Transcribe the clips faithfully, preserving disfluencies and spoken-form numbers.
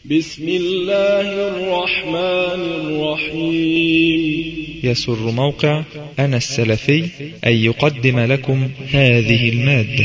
بسم الله الرحمن الرحيم. يسر موقع أنا السلفي أن يقدم لكم هذه المادة.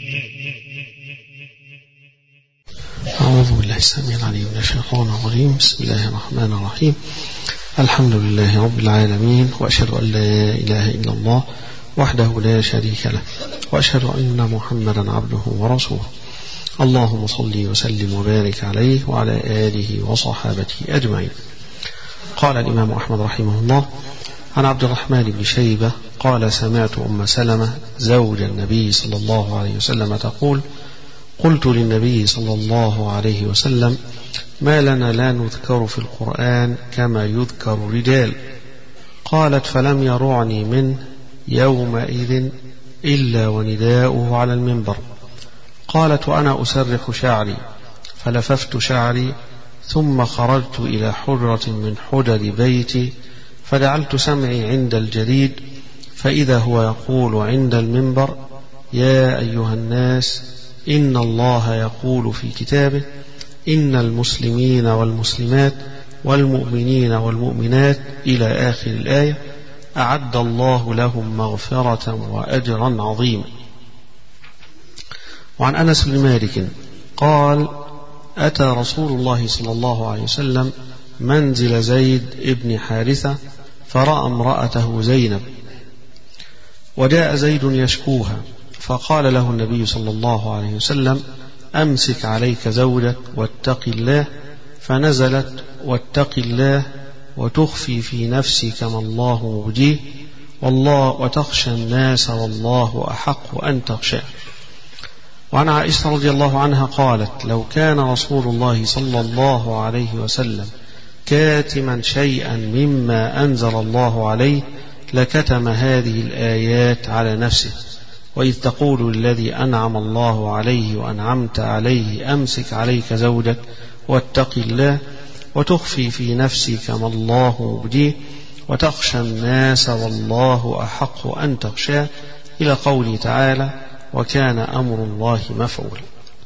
أعوذ بالله السميع العليم من الشيطان الرجيم. بسم الله الرحمن الرحيم. الحمد لله رب العالمين، وأشهد أن لا إله إلا الله وحده لا شريك له، وأشهد أن محمدا عبده ورسوله. اللهم صل وسلم وبارك عليه وعلى آله وصحابته أجمعين. قال الإمام أحمد رحمه الله عن عبد الرحمن بن شيبة قال: سمعت أم سلمة زوج النبي صلى الله عليه وسلم تقول: قلت للنبي صلى الله عليه وسلم: ما لنا لا نذكر في القرآن كما يذكر الرجال؟ قالت: فلم يرعني منه يومئذ إلا ونداؤه على المنبر. قالت: وأنا أسرح شعري، فلففت شعري ثم خرجت إلى حجرة من حجر بيتي، فجعلت سمعي عند الجريد، فإذا هو يقول عند المنبر: يا أيها الناس، إن الله يقول في كتابه: إن المسلمين والمسلمات والمؤمنين والمؤمنات إلى آخر الآية أعد الله لهم مغفرة وأجرا عظيما. وعن أنس بن مالك قال: أتى رسول الله صلى الله عليه وسلم منزل زيد بن حارثة فرأى امرأته زينب، وجاء زيد يشكوها، فقال له النبي صلى الله عليه وسلم: أمسك عليك زوجك واتق الله. فنزلت: واتق الله وتخفي في نفسك ما الله مبديه، والله وتخشى الناس والله أحق أن تخشاه. وعن عائشة رضي الله عنها قالت: لو كان رسول الله صلى الله عليه وسلم كاتما شيئا مما أنزل الله عليه لكتم هذه الآيات على نفسه، وإذ تقول الذي أنعم الله عليه وأنعمت عليه: أمسك عليك زوجك واتق الله وتخفي في نفسك ما الله مبديه، وتخشى الناس والله أحق أن تخشاه، إلى قوله تعالى: وكان أمر الله مفعولا.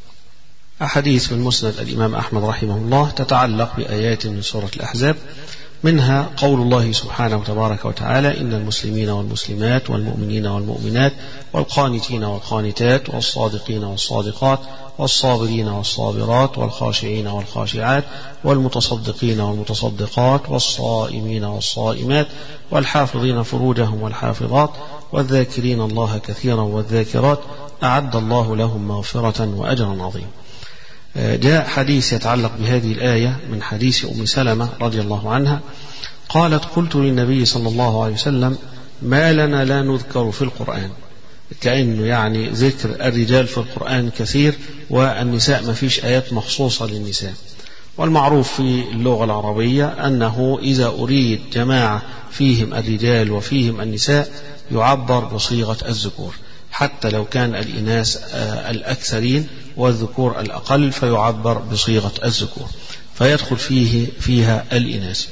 أحاديث من مسند الإمام أحمد رحمه الله تتعلق بآيات من سورة الأحزاب، منها قول الله سبحانه وتبارك وتعالى: إن المسلمين والمسلمات والمؤمنين والمؤمنات والقانتين والقانتات والصادقين والصادقات والصابرين والصابرات والخاشعين والخاشعات والمتصدقين والمتصدقات والصائمين والصائمات والحافظين فروجهم والحافظات والذاكرين الله كثيرا والذاكرات أعد الله لهم مغفرة وأجرا عظيما. جاء حديث يتعلق بهذه الآية من حديث أم سلمة رضي الله عنها قالت: قلت للنبي صلى الله عليه وسلم: ما لنا لا نذكر في القرآن؟ كأنه يعني ذكر الرجال في القرآن كثير والنساء ما فيش آيات مخصوصة للنساء. والمعروف في اللغة العربية أنه إذا أريد جماعة فيهم الرجال وفيهم النساء يعبر بصيغة الذكور، حتى لو كان الإناث الأكثرين والذكور الأقل فيعبر بصيغة الذكور، فيدخل فيه فيها الإناث.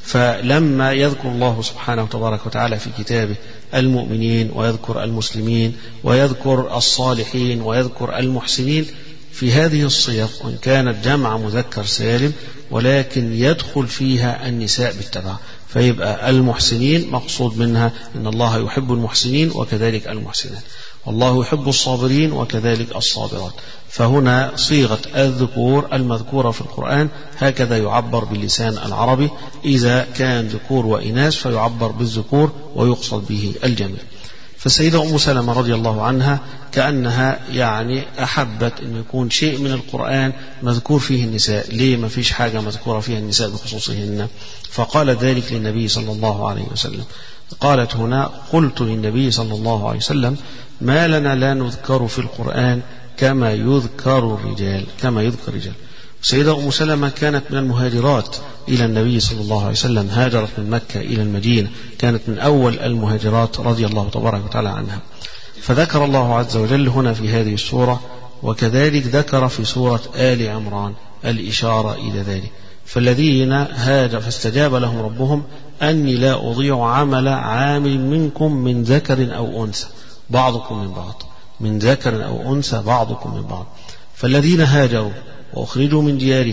فلما يذكر الله سبحانه وتبارك وتعالى في كتابه المؤمنين ويذكر المسلمين ويذكر الصالحين ويذكر المحسنين في هذه الصيغ، وإن كانت جمع مذكر سالم ولكن يدخل فيها النساء بالتبع، فيبقى المحسنين مقصود منها إن الله يحب المحسنين وكذلك المحسنات، والله يحب الصابرين وكذلك الصابرات. فهنا صيغة الذكور المذكورة في القرآن هكذا يعبر باللسان العربي، إذا كان ذكور وإناث فيعبر بالذكور ويقصد به الجميع. فالسيدة أم سلمة رضي الله عنها كأنها يعني أحبت أن يكون شيء من القرآن مذكور فيه النساء. ليه ما فيش حاجة مذكورة فيها النساء بخصوصهن؟ فقال ذلك للنبي صلى الله عليه وسلم. قالت هنا: قلت للنبي صلى الله عليه وسلم: ما لنا لا نذكر في القرآن كما يذكر الرجال كما يذكر الرجال. السيدة أم سلمة كانت من المهاجرات إلى النبي صلى الله عليه وسلم، هاجرت من مكة إلى المدينة، كانت من أول المهاجرات رضي الله تبارك وتعالى عنها. فذكر الله عز وجل هنا في هذه السورة، وكذلك ذكر في سورة آل عمران الإشارة إلى ذلك. فالذين هاجروا فاستجاب لهم ربهم أني لا أضيع عمل عامل منكم من ذكر أو أنثى بعضكم من بعض، من ذكر أو أنثى بعضكم من بعض. فالذين هاجروا وأخرجوا من ديارهم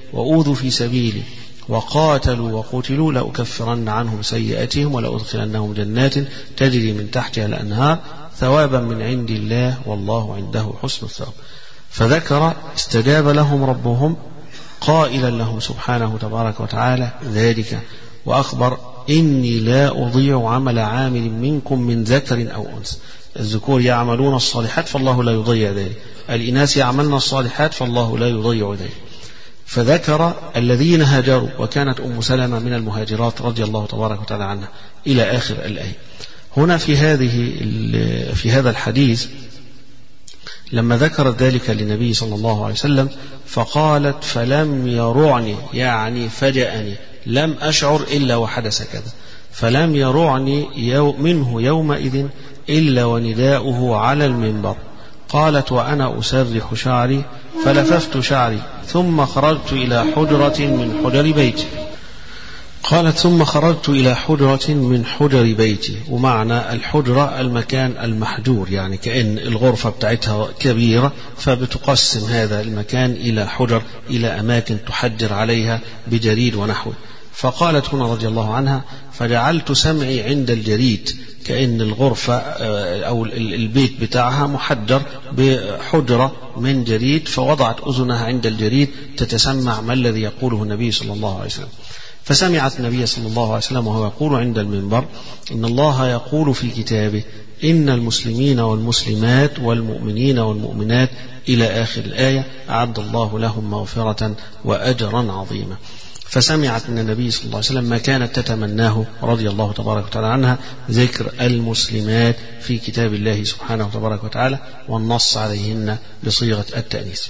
وأوذوا في سبيلي وقاتلوا وقتلوا لأكفرن عنهم سيئاتهم ولأدخلنهم جنات تجري من تحتها الأنهار ثوابا من عند الله والله عنده حسن الثواب. فذكر استجاب لهم ربهم قائلا لهم سبحانه تبارك وتعالى ذلك وأخبر إني لا أضيع عمل عامل منكم من ذكر أو أنثى. الذكور يعملون الصالحات فالله لا يضيع ذلك، الإناث يعملن الصالحات فالله لا يضيع ذلك. فذكر الذين هاجروا وكانت أم سلمة من المهاجرات رضي الله تبارك وتعالى عنها إلى آخر الآية. هنا في هذه في هذا الحديث لما ذكرت ذلك للنبي صلى الله عليه وسلم فقالت فلم يرعني يعني فجأني لم أشعر إلا وحدث كذا، فلم يرعني يو منه يومئذ إلا ونداؤه على المنبر. قالت وأنا أسرح شعري فلففت شعري ثم خرجت إلى حجرة من حجر بيتي. قالت ثم خرجت إلى حجرة من حجر بيتي، ومعنى الحجرة المكان المحجور، يعني كأن الغرفة بتاعتها كبيرة فبتقسم هذا المكان إلى حجر، إلى أماكن تحجر عليها بجريد ونحوه. فقالت هنا رضي الله عنها فجعلت سمعي عند الجريد، كأن الغرفة أو البيت بتاعها محجر بحجرة من جريد، فوضعت أذنها عند الجريد تتسمع ما الذي يقوله النبي صلى الله عليه وسلم. فسمعت النبي صلى الله عليه وسلم وهو يقول عند المنبر إن الله يقول في كتابه إن المسلمين والمسلمات والمؤمنين والمؤمنات إلى آخر الآية أعد الله لهم مغفرة وأجرا عظيما. فسمعت من النبي صلى الله عليه وسلم ما كانت تتمناه رضي الله تبارك وتعالى عنها، ذكر المسلمات في كتاب الله سبحانه وتبارك وتعالى والنص عليهن بصيغة التأنيث.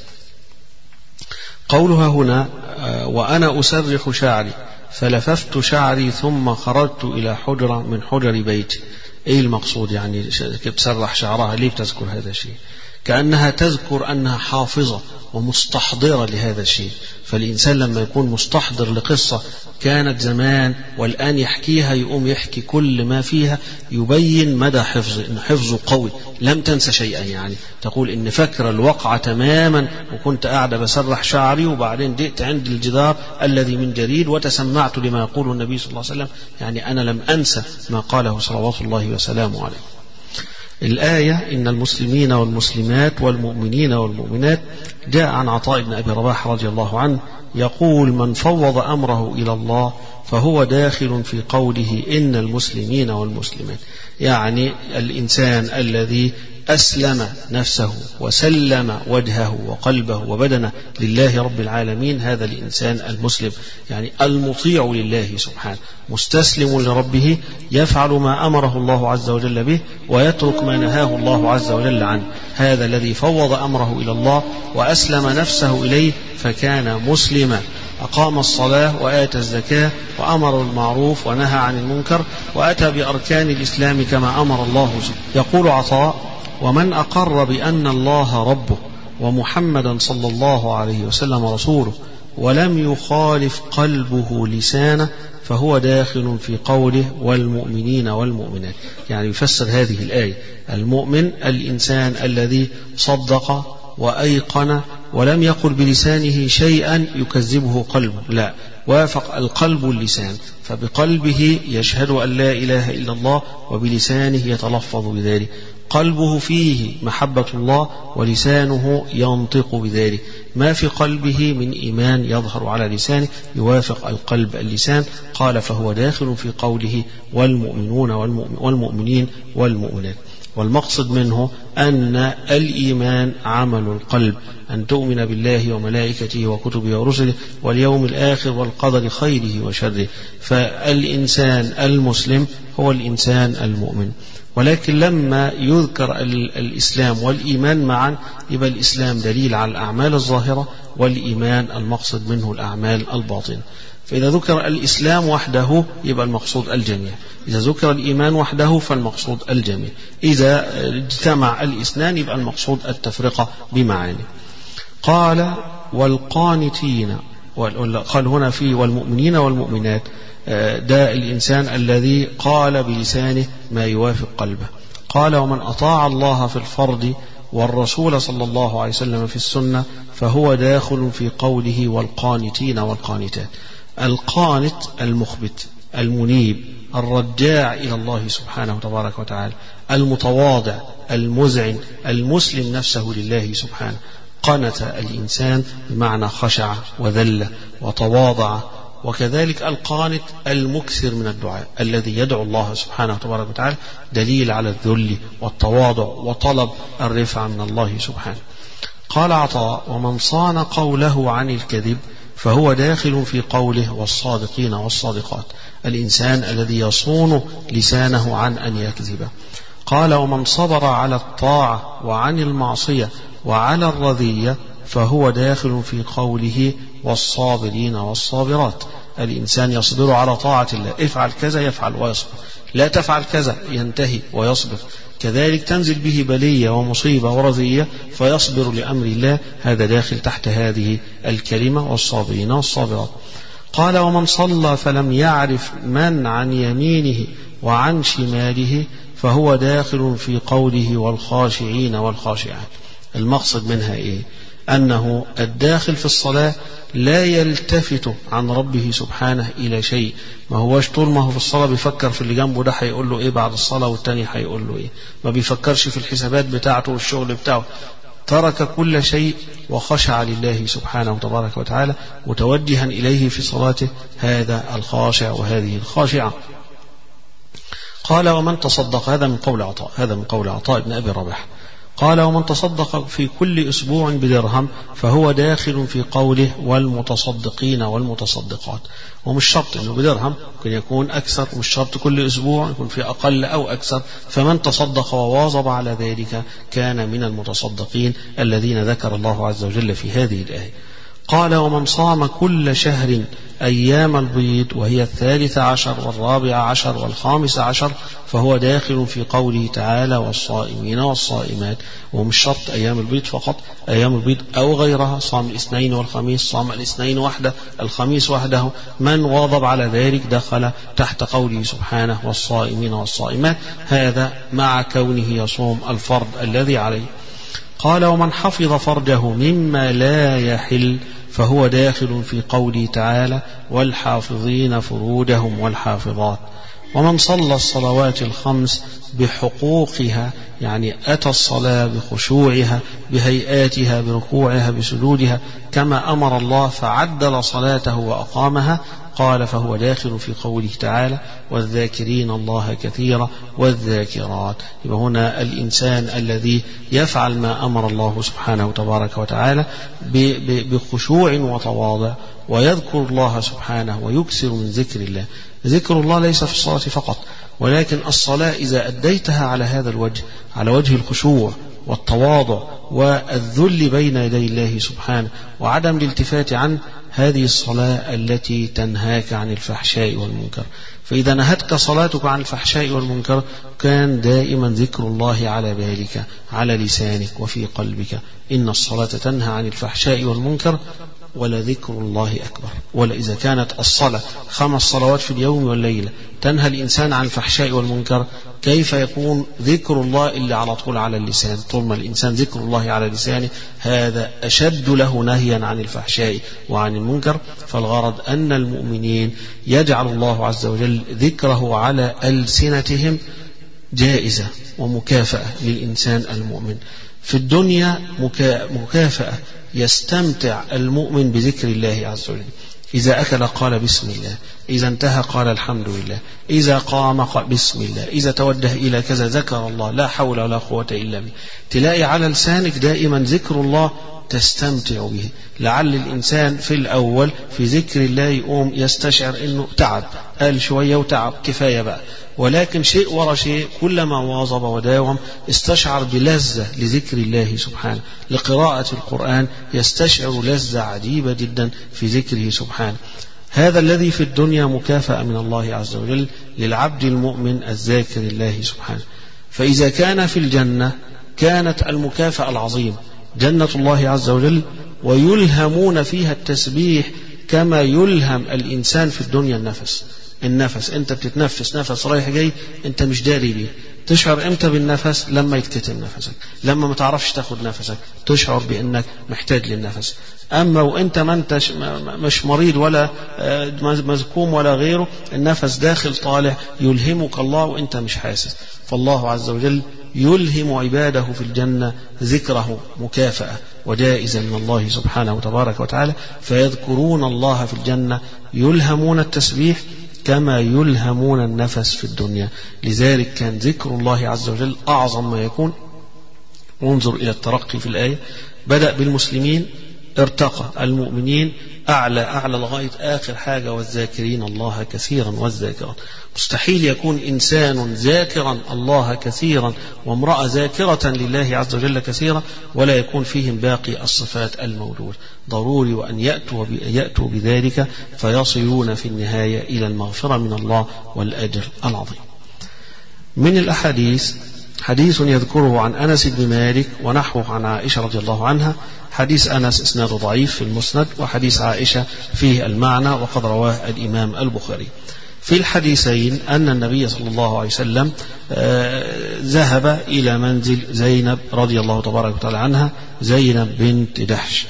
قولها هنا وأنا أسرح شعري فلففت شعري ثم خرجت إلى حجرة من حجر بيتي، إيه المقصود؟ يعني بتسرح شعرها ليه بتذكر هذا الشيء؟ كأنها تذكر أنها حافظة ومستحضرة لهذا الشيء. فالإنسان لما يكون مستحضر لقصة كانت زمان والآن يحكيها يقوم يحكي كل ما فيها، يبين مدى حفظه، إن حفظه قوي، لم تنسى شيئا. يعني تقول إن فكر الوقعة تماما وكنت قاعدة بسرح شعري وبعدين جئت عند الجدار الذي من جريد وتسمعت لما يقول النبي صلى الله عليه وسلم، يعني أنا لم أنسى ما قاله صلوات الله وسلامه عليه. الآية إن المسلمين والمسلمات والمؤمنين والمؤمنات جاء عن عطاء بن أبي رباح رضي الله عنه يقول من فوض أمره إلى الله فهو داخل في قوله إن المسلمين والمسلمات، يعني الإنسان الذي أسلم نفسه وسلم وجهه وقلبه وبدنه لله رب العالمين، هذا الإنسان المسلم، يعني المطيع لله سبحانه، مستسلم لربه، يفعل ما أمره الله عز وجل به ويترك ما نهاه الله عز وجل عنه. هذا الذي فوض أمره إلى الله وأسلم نفسه إليه فكان مسلما، أقام الصلاة وآتى الزكاة وأمر بالمعروف ونهى عن المنكر وأتى بأركان الإسلام كما أمر الله. يقول عطاء ومن أقر بأن الله ربه ومحمدا صلى الله عليه وسلم رسوله ولم يخالف قلبه لسانه فهو داخل في قوله والمؤمنين والمؤمنات. يعني يفسر هذه الآية المؤمن الإنسان الذي صدق وأيقن ولم يقل بلسانه شيئا يكذبه قلبه، لا، وافق القلب اللسان، فبقلبه يشهد أن لا إله إلا الله وبلسانه يتلفظ بذلك، قلبه فيه محبة الله ولسانه ينطق بذلك، ما في قلبه من إيمان يظهر على لسانه يوافق القلب اللسان. قال فهو داخل في قوله والمؤمنون والمؤمنين والمؤمنات. والمقصد منه أن الإيمان عمل القلب، أن تؤمن بالله وملائكته وكتبه ورسله واليوم الآخر والقدر خيره وشره. فالإنسان المسلم هو الإنسان المؤمن. ولكن لما يذكر الإسلام والإيمان معا يبقى الإسلام دليل على الأعمال الظاهرة والإيمان المقصد منه الأعمال الباطنة. فإذا ذكر الإسلام وحده يبقى المقصود الجميع، إذا ذكر الإيمان وحده فالمقصود الجميع، إذا اجتمع الإثنان يبقى المقصود التفرقة بمعاني. قال والقانتين، قال هنا في والمؤمنين والمؤمنات، ده الإنسان الذي قال بلسانه ما يوافق قلبه. قال ومن أطاع الله في الفرض والرسول صلى الله عليه وسلم في السنة فهو داخل في قوله والقانتين والقانتات. القانت المخبت المنيب الرجاع إلى الله سبحانه تبارك وتعالى، المتواضع المذعن المسلم نفسه لله سبحانه. قنت الإنسان بمعنى خشع وذل وتواضع. وكذلك القانت المكثر من الدعاء الذي يدعو الله سبحانه تبارك وتعالى، دليل على الذل والتواضع وطلب الرفعة من الله سبحانه. قال عطاء: ومن صان قوله عن الكذب فهو داخل في قوله والصادقين والصادقات، الإنسان الذي يصون لسانه عن أن يكذب. قال: ومن صبر على الطاعة وعن المعصية وعلى الرذية فهو داخل في قوله والصابرين والصابرات، الإنسان يصبر على طاعة الله، افعل كذا يفعل ويصبر، لا تفعل كذا ينتهي ويصبر. كذلك تنزل به بلية ومصيبة ورذية فيصبر لأمر الله، هذا داخل تحت هذه الكلمة والصابرين والصابرات. قال: ومن صلى فلم يعرف من عن يمينه وعن شماله فهو داخل في قوله والخاشعين والخاشعات. المقصد منها إيه؟ أنه الداخل في الصلاة لا يلتفت عن ربه سبحانه إلى شيء، ما هوش طول ما هو في الصلاة بيفكر في اللي جنبه ده هيقول له إيه بعد الصلاة والتاني هيقول له إيه، ما بيفكرش في الحسابات بتاعته والشغل بتاعه، ترك كل شيء وخشع لله سبحانه تبارك وتعالى متوجها إليه في صلاته، هذا الخاشع وهذه الخاشعة. قال: ومن تصدق، هذا من قول عطاء، هذا من قول عطاء بن أبي رباح. قال: ومن تصدق في كل أسبوع بدرهم فهو داخل في قوله والمتصدقين والمتصدقات. ومش شرط أنه بدرهم، ممكن يكون أكثر، ومش شرط كل أسبوع، يكون في أقل أو أكثر، فمن تصدق وواظب على ذلك كان من المتصدقين الذين ذكر الله عز وجل في هذه الآية. قال: ومن صام كل شهر أيام البيض وهي الثالث عشر والرابع عشر والخامس عشر فهو داخل في قوله تعالى والصائمين والصائمات. ومش شرط أيام البيض فقط، أيام البيض أو غيرها، صام الاثنين والخميس، صام الاثنين وحده الخميس وحده، من واظب على ذلك دخل تحت قوله سبحانه والصائمين والصائمات، هذا مع كونه يصوم الفرض الذي عليه. قال: ومن حفظ فرجه مما لا يحل فهو داخل في قوله تعالى والحافظين فروجهم والحافظات. ومن صلى الصلوات الخمس بحقوقها، يعني أتى الصلاة بخشوعها بهيئاتها بركوعها بسجودها كما أمر الله فعدل صلاته وأقامها، قال فهو داخل في قوله تعالى والذاكرين الله كثيرا والذاكرات. يبقى هنا الإنسان الذي يفعل ما أمر الله سبحانه تبارك وتعالى بخشوع وتواضع ويذكر الله سبحانه ويكثر من ذكر الله. ذكر الله ليس في الصلاة فقط، ولكن الصلاة إذا أديتها على هذا الوجه، على وجه الخشوع والتواضع والذل بين يدي الله سبحانه وعدم الالتفات عن هذه الصلاة التي تنهاك عن الفحشاء والمنكر. فإذا نهتك صلاتك عن الفحشاء والمنكر كان دائما ذكر الله على بالك، على لسانك وفي قلبك. إن الصلاة تنهى عن الفحشاء والمنكر ولذكر الله أكبر. ولإذا كانت الصلاة خمس صلوات في اليوم والليلة تنهى الإنسان عن الفحشاء والمنكر، كيف يكون ذكر الله إلا على طول على اللسان؟ طول ما الإنسان ذكر الله على لسانه هذا أشد له نهيا عن الفحشاء وعن المنكر. فالغرض أن المؤمنين يجعل الله عز وجل ذكره على ألسنتهم جائزة ومكافأة للإنسان المؤمن في الدنيا، مكافأة يستمتع المؤمن بذكر الله عز وجل. إذا أكل قال بسم الله، إذا انتهى قال الحمد لله، إذا قام قال بسم الله، إذا توجه إلى كذا ذكر الله، لا حول ولا قوة إلا بالله. تلاقي على لسانك دائما ذكر الله تستمتع به. لعل الإنسان في الأول في ذكر الله يقوم يستشعر أنه تعب، قال شوية وتعب كفاية بقى، ولكن شيء ورا شيء كلما واظب وداوم استشعر بلذة لذكر الله سبحانه. لقراءة القرآن يستشعر لذة عجيبة جدا في ذكره سبحانه. هذا الذي في الدنيا مكافأة من الله عز وجل للعبد المؤمن الذاكر الله سبحانه. فإذا كان في الجنة كانت المكافأة العظيمة جنة الله عز وجل، ويلهمون فيها التسبيح كما يلهم الإنسان في الدنيا النفس. النفس أنت بتتنفس نفس رايح جاي أنت مش داري بيه، تشعر امتى بالنفس؟ لما يتكتم نفسك. لما ما تعرفش تاخد نفسك تشعر بانك محتاج للنفس. اما وانت ما انتش مش مريض ولا مزكوم ولا غيره، النفس داخل طالع يلهمك الله وانت مش حاسس. فالله عز وجل يلهم عباده في الجنة ذكره مكافأة وجائزة من الله سبحانه وتبارك وتعالى، فيذكرون الله في الجنة يلهمون التسبيح كما يلهمون النفس في الدنيا. لذلك كان ذكر الله عز وجل أعظم ما يكون. انظر إلى الترقي في الآية، بدأ بالمسلمين ارتقى المؤمنين أعلى أعلى لغاية آخر حاجة، والذاكرين الله كثيرا والذاكرات. مستحيل يكون إنسان ذاكرا الله كثيرا وامرأة ذاكرة لله عز وجل كثيرا ولا يكون فيهم باقي الصفات الموجودة. ضروري وأن يأتوا, يأتوا بذلك فيصلون في النهاية إلى المغفرة من الله والأجر العظيم. من الأحاديث حديث يذكره عن أنس بن مالك ونحوه عن عائشة رضي الله عنها. حديث أنس إسناده ضعيف في المسند، وحديث عائشة فيه المعنى وقد رواه الإمام البخاري. في الحديثين أن النبي صلى الله عليه وسلم ذهب إلى منزل زينب رضي الله تبارك وتعالى عنها، زينب بنت جحش.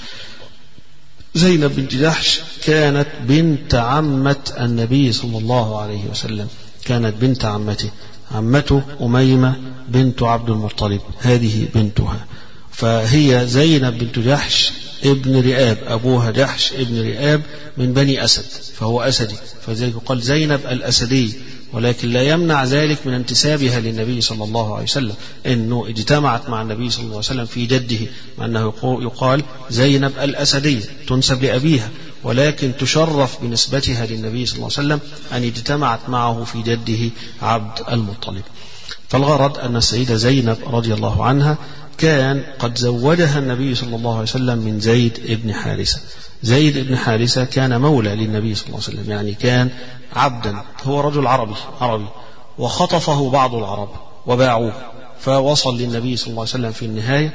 زينب بنت جحش كانت بنت عمة النبي صلى الله عليه وسلم، كانت بنت عمته، عمته أميمة بنت عبد المطلب، هذه بنتها. فهي زينب بنت جحش ابن رئاب، أبوها جحش ابن رئاب من بني أسد، فهو أسدي، فذلك قال زينب الأسدي، ولكن لا يمنع ذلك من انتسابها للنبي صلى الله عليه وسلم، إنه اجتمعت مع النبي صلى الله عليه وسلم في جده، مع أنه يقال زينب الأسدية تنسب لأبيها، ولكن تشرف بنسبتها للنبي صلى الله عليه وسلم أن اجتمعت معه في جده عبد المطلب. فالغرض أن السيدة زينب رضي الله عنها كان قد زوجها النبي صلى الله عليه وسلم من زيد ابن حارثة. زيد ابن حارثة كان مولى للنبي صلى الله عليه وسلم، يعني كان عبدا، هو رجل عربي عربي وخطفه بعض العرب وباعوه، فوصل للنبي صلى الله عليه وسلم في النهاية،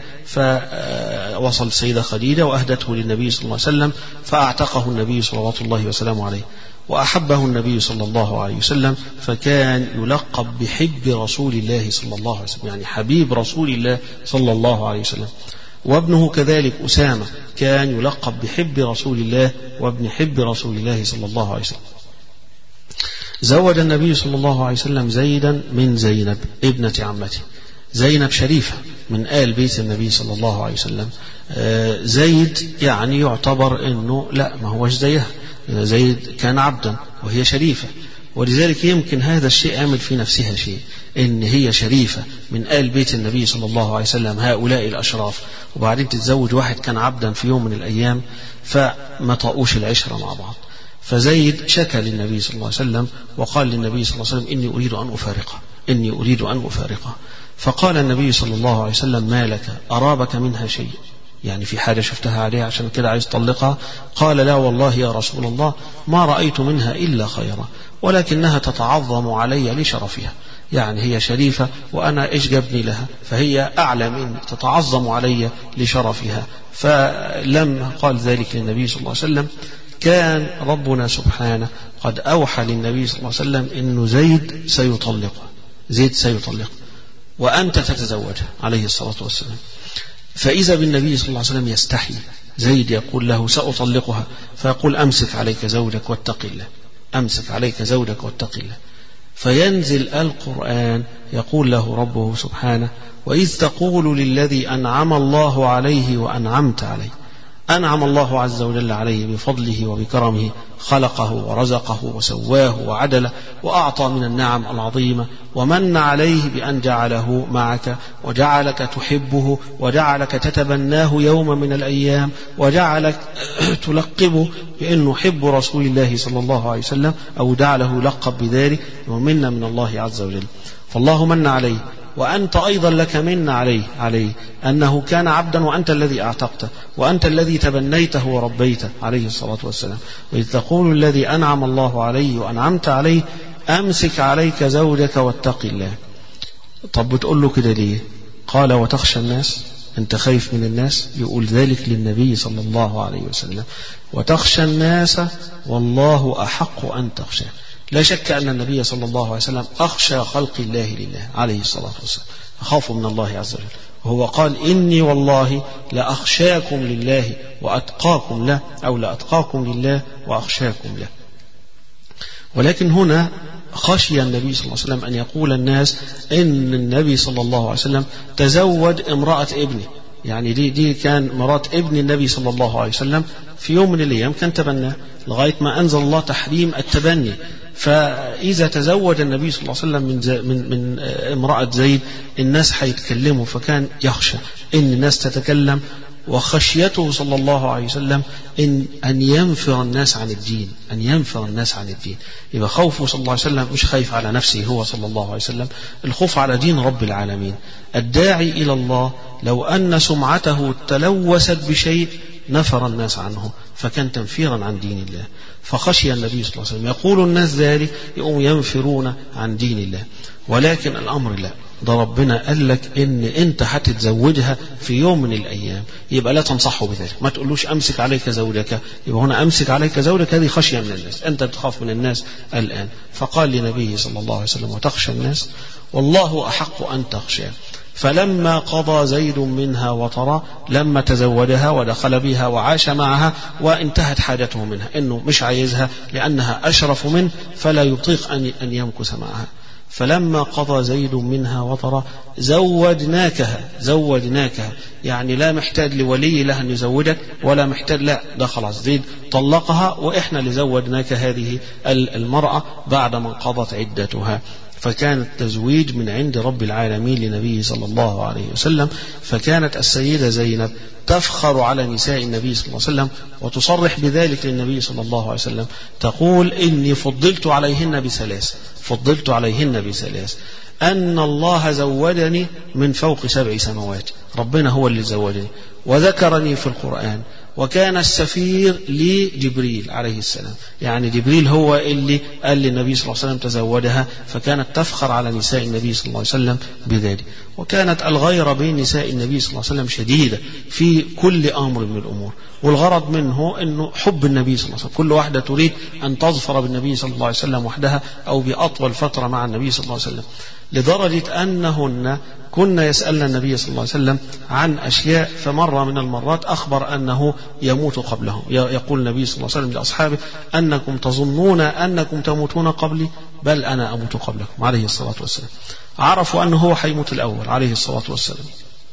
فوصل السيدة خديجة وأهدته للنبي صلى الله عليه وسلم، فأعتقه النبي صلوات الله وسلامه عليه، وأحبه النبي صلى الله عليه وسلم، فكان يلقب بحب رسول الله صلى الله عليه وسلم، يعني حبيب رسول الله صلى الله عليه وسلم. وابنه كذلك أسامة كان يلقب بحب رسول الله وابن حب رسول الله صلى الله عليه وسلم. زوج النبي صلى الله عليه وسلم زيدا من زينب ابنة عمته. زينب شريفة من آل بيت النبي صلى الله عليه وسلم. زيد يعني يعتبر أنه لا، ما هوش زيها، زيد كان عبدا وهي شريفة، ولذلك يمكن هذا الشيء عمل في نفسها شيء، إن هي شريفة من آل بيت النبي صلى الله عليه وسلم، هؤلاء الأشراف، وبعدين تتزوج واحد كان عبدا في يوم من الأيام، فما طاقوش العشرة مع بعض. فزيد شكى للنبي صلى الله عليه وسلم وقال للنبي صلى الله عليه وسلم إني أريد أن أفارقه إني أريد أن أفارقه فقال النبي صلى الله عليه وسلم ما لك، أرابك منها شيء؟ يعني في حاجة شفتها عليها عشان كده عايز تطلقها؟ قال لا والله يا رسول الله ما رأيت منها إلا خيرا، ولكنها تتعظم علي لشرفها، يعني هي شريفة وأنا إيش جابني لها، فهي أعلى مني تتعظم علي لشرفها. فلما قال ذلك للنبي صلى الله عليه وسلم كان ربنا سبحانه قد أوحى للنبي صلى الله عليه وسلم إنه زيد سيطلقها، زيد سيطلقها وأنت تتزوجها عليه الصلاة والسلام. فإذا بالنبي صلى الله عليه وسلم يستحي، زيد يقول له سأطلقها، فيقول أمسك عليك زوجك واتق الله، أمسك عليك زوجك واتق الله. فينزل القرآن يقول له ربه سبحانه وإذ تقول للذي أنعم الله عليه وأنعمت عليه. أنعم الله عز وجل عليه بفضله وبكرمه، خلقه ورزقه وسواه وعدله وأعطى من النعم العظيمة، ومن عليه بأن جعله معك وجعلك تحبه وجعلك تتبناه يوم من الأيام وجعلك تلقبه بأنه حب رسول الله صلى الله عليه وسلم، أو جعله لقب بذلك، ومنا من الله عز وجل. فالله من عليه، وأنت أيضا لك من عليه عليه أنه كان عبدا وأنت الذي أعتقته وأنت الذي تبنيته وربيته عليه الصلاة والسلام. وإذ تقول الذي أنعم الله عليه وأنعمت عليه أمسك عليك زوجك واتق الله. طب بتقول له كده ليه؟ قال وتخشى الناس، أنت خايف من الناس؟ يقول ذلك للنبي صلى الله عليه وسلم، وتخشى الناس والله أحق أن تخشى. لا شك أن النبي صلى الله عليه وسلم أخشى خلق الله لله عليه الصلاة والسلام، أخاف من الله عز وجل، وهو قال إني والله لأخشاكم لله وأتقاكم له، أو لأتقاكم لله وأخشاكم له. ولكن هنا خشي النبي صلى الله عليه وسلم أن يقول الناس إن النبي صلى الله عليه وسلم تزوج امرأة ابنه، يعني دي دي كان مرات ابن النبي صلى الله عليه وسلم، في يوم من الأيام كان تبناه لغاية ما أنزل الله تحريم التبني. فإذا تزوج النبي صلى الله عليه وسلم من من من امرأة زيد الناس هيتكلموا، فكان يخشى إن الناس تتكلم، وخشيته صلى الله عليه وسلم إن أن ينفر الناس عن الدين، أن ينفر الناس عن الدين. يبقى خوفه صلى الله عليه وسلم مش خايف على نفسه هو صلى الله عليه وسلم، الخوف على دين رب العالمين. الداعي إلى الله لو أن سمعته تلوثت بشيء نفر الناس عنه، فكان تنفيرا عن دين الله. فخشي النبي صلى الله عليه وسلم يقول الناس ذلك يقوم ينفرون عن دين الله. ولكن الأمر لا، ده ربنا قال لك إن أنت هتتزوجها في يوم من الأيام، يبقى لا تنصحه بذلك، ما تقولوش أمسك عليك زوجك، يبقى هنا أمسك عليك زوجك هذه خشية من الناس، أنت بتخاف من الناس الآن. فقال لنبيه صلى الله عليه وسلم وتخشى الناس والله أحق أن تخشى. فلما قضى زيد منها وطرا، لما تزوجها ودخل بها وعاش معها وانتهت حاجته منها، إنه مش عايزها لأنها أشرف منه فلا يطيق أن يمكث معها. فلما قضى زيد منها وطرا زوجناكها، زوجناكها يعني لا محتاج لولي لها أن يزوجك، ولا محتاج، لا ده خلاص زيد طلقها وإحنا اللي زوجناك هذه المرأة بعد ما انقضت عدتها. فكان التزويج من عند رب العالمين لنبيه صلى الله عليه وسلم. فكانت السيدة زينب تفخر على نساء النبي صلى الله عليه وسلم وتصرح بذلك للنبي صلى الله عليه وسلم، تقول إني فضلت عليهن بثلاث، فضلت عليهن بثلاث، أن الله زودني من فوق سبع سماوات، ربنا هو اللي زودني، وذكرني في القرآن، وكان السفير لجبريل عليه السلام، يعني جبريل هو اللي قال للنبي صلى الله عليه وسلم تزودها. فكانت تفخر على نساء النبي صلى الله عليه وسلم بذلك. وكانت الغيرة بين نساء النبي صلى الله عليه وسلم شديدة في كل أمر من الأمور، والغرض منه أنه حب النبي صلى الله عليه وسلم، كل واحدة تريد أن تظفر بالنبي صلى الله عليه وسلم وحدها أو بأطول فترة مع النبي صلى الله عليه وسلم، لدرجة أنهن كنا يسألن النبي صلى الله عليه وسلم عن أشياء. فمرة من المرات أخبر أنه يموت قبله، يقول النبي صلى الله عليه وسلم لأصحابه أنكم تظنون أنكم تموتون قبلي، بل أنا أموت قبلكم عليه الصلاة والسلام. عرفوا أنه هو حيموت الأول عليه الصلاة والسلام.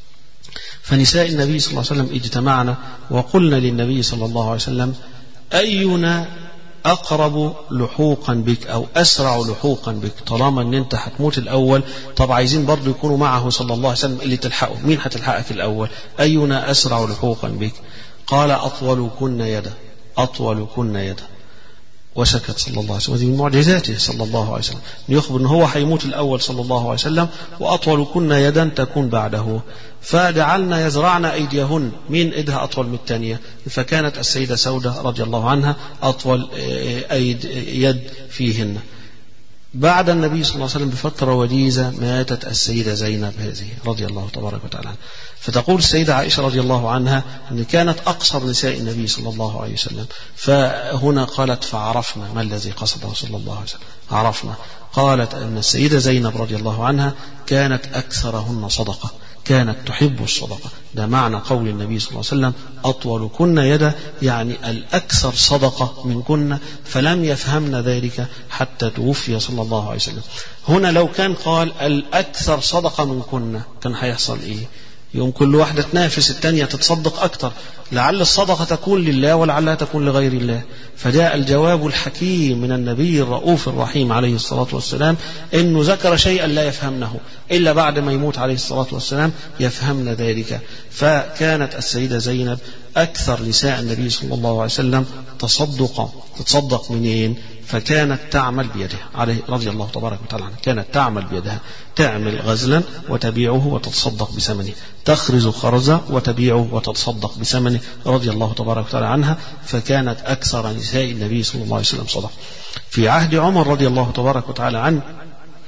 فنساء النبي صلى الله عليه وسلم اجتمعنا وقلنا للنبي صلى الله عليه وسلم أينا أقرب لحوقا بك أو أسرع لحوقا بك، طالما أن أنت هتموت الأول، طب عايزين برضو يكونوا معه صلى الله عليه وسلم اللي تلحقه، مين هتلحقك الأول؟ أينا أسرع لحوقا بك؟ قال أطول كن يدا، أطول كن يدا. وسكت صلى الله عليه وسلم. هذه من معجزاته صلى الله عليه وسلم، يخبر أنه هو حيموت الأول صلى الله عليه وسلم، وأطول كن يدا تكون بعده. فجعلنا يزرعن أيديهن، من إيدها أطول من الثانية، فكانت السيدة سودة رضي الله عنها أطول أيد يد فيهن. بعد النبي صلى الله عليه وسلم بفترة وجيزة ماتت السيدة زينب هذه رضي الله تبارك وتعالى عنها. فتقول السيدة عائشة رضي الله عنها أن كانت أقصر نساء النبي صلى الله عليه وسلم. فهنا قالت فعرفنا ما الذي قصده صلى الله عليه وسلم، عرفنا. قالت أن السيدة زينب رضي الله عنها كانت أكثرهن صدقة، كانت تحب الصدقة. ده معنى قول النبي صلى الله عليه وسلم أطول كن يدا، يعني الأكثر صدقة من كن. فلم يفهمن ذلك حتى توفي صلى الله عليه وسلم. هنا لو كان قال الأكثر صدقة من كن كان هيحصل إيه؟ يوم كل واحدة تنافس التانية تتصدق أكتر، لعل الصدقة تكون لله ولعلها تكون لغير الله. فجاء الجواب الحكيم من النبي الرؤوف الرحيم عليه الصلاة والسلام، إنه ذكر شيئا لا يفهمنه إلا بعد ما يموت عليه الصلاة والسلام يفهمن ذلك. فكانت السيدة زينب أكثر نساء النبي صلى الله عليه وسلم تصدقا. تتصدق منين؟ فكانت تعمل بيدها عليه رضي الله تبارك وتعالى عنها، كانت تعمل بيدها، تعمل غزلا وتبيعه وتتصدق بثمنه، تخرز خرزة وتبيعه وتتصدق بثمنه رضي الله تبارك وتعالى عنها. فكانت أكثر نساء النبي صلى الله عليه وسلم صدقة. في عهد عمر رضي الله تبارك وتعالى عنه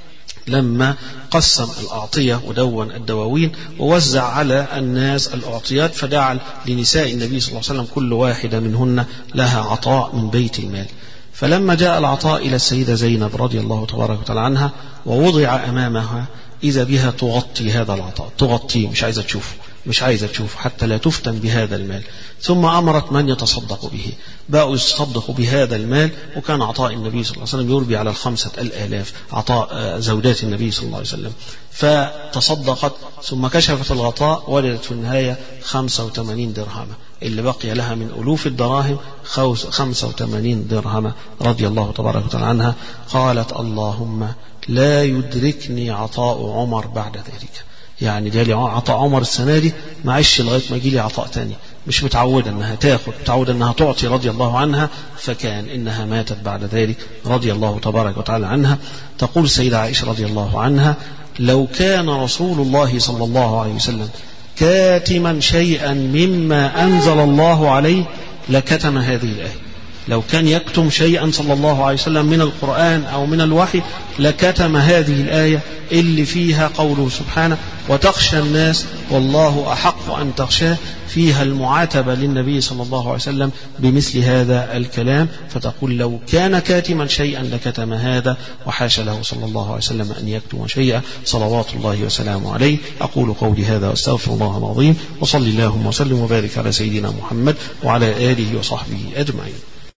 لما قسم الأعطية ودون الدواوين ووزع على الناس الأعطيات، فجعل لنساء النبي صلى الله عليه وسلم كل واحدة منهن لها عطاء من بيت المال. فلما جاء العطاء إلى السيدة زينب رضي الله تبارك وتعالى عنها ووضع أمامها إذا بها تغطي هذا العطاء، تغطيه، مش عايزة تشوفه، مش عايزة تشوفه حتى لا تفتن بهذا المال. ثم أمرت من يتصدق به، بقوا يتصدقوا بهذا المال. وكان عطاء النبي صلى الله عليه وسلم يربي على الخمسة الآلاف، عطاء زوجات النبي صلى الله عليه وسلم. فتصدقت ثم كشفت الغطاء، وجدت في النهاية خمسة وثمانين درهما، اللي بقي لها من ألوف الدراهم خمسة وثمانين درهما رضي الله تبارك وتعالى عنها. قالت اللهم لا يدركني عطاء عمر بعد ذلك، يعني جالي عطاء عمر السنة دي، معيش لغاية ما يجي لي عطاء تاني. مش متعودة أنها تاخد، متعودة أنها تعطي رضي الله عنها. فكان إنها ماتت بعد ذلك رضي الله تبارك وتعالى عنها. تقول السيدة عائشة رضي الله عنها: لو كان رسول الله صلى الله عليه وسلم كاتما شيئا مما أنزل الله عليه لكتم هذه الآية. لو كان يكتم شيئا صلى الله عليه وسلم من القرآن أو من الوحي لكتم هذه الآية اللي فيها قوله سبحانه: وتخشى الناس والله أحق أن تخشاه، فيها المعاتبة للنبي صلى الله عليه وسلم بمثل هذا الكلام. فتقول لو كان كاتما شيئا لكتم هذا، وحاش له صلى الله عليه وسلم أن يكتم شيئا صلوات الله وسلامه عليه. أقول قولي هذا واستغفر الله العظيم، وصلي اللهم وسلم وبارك على سيدنا محمد وعلى آله وصحبه أجمعين.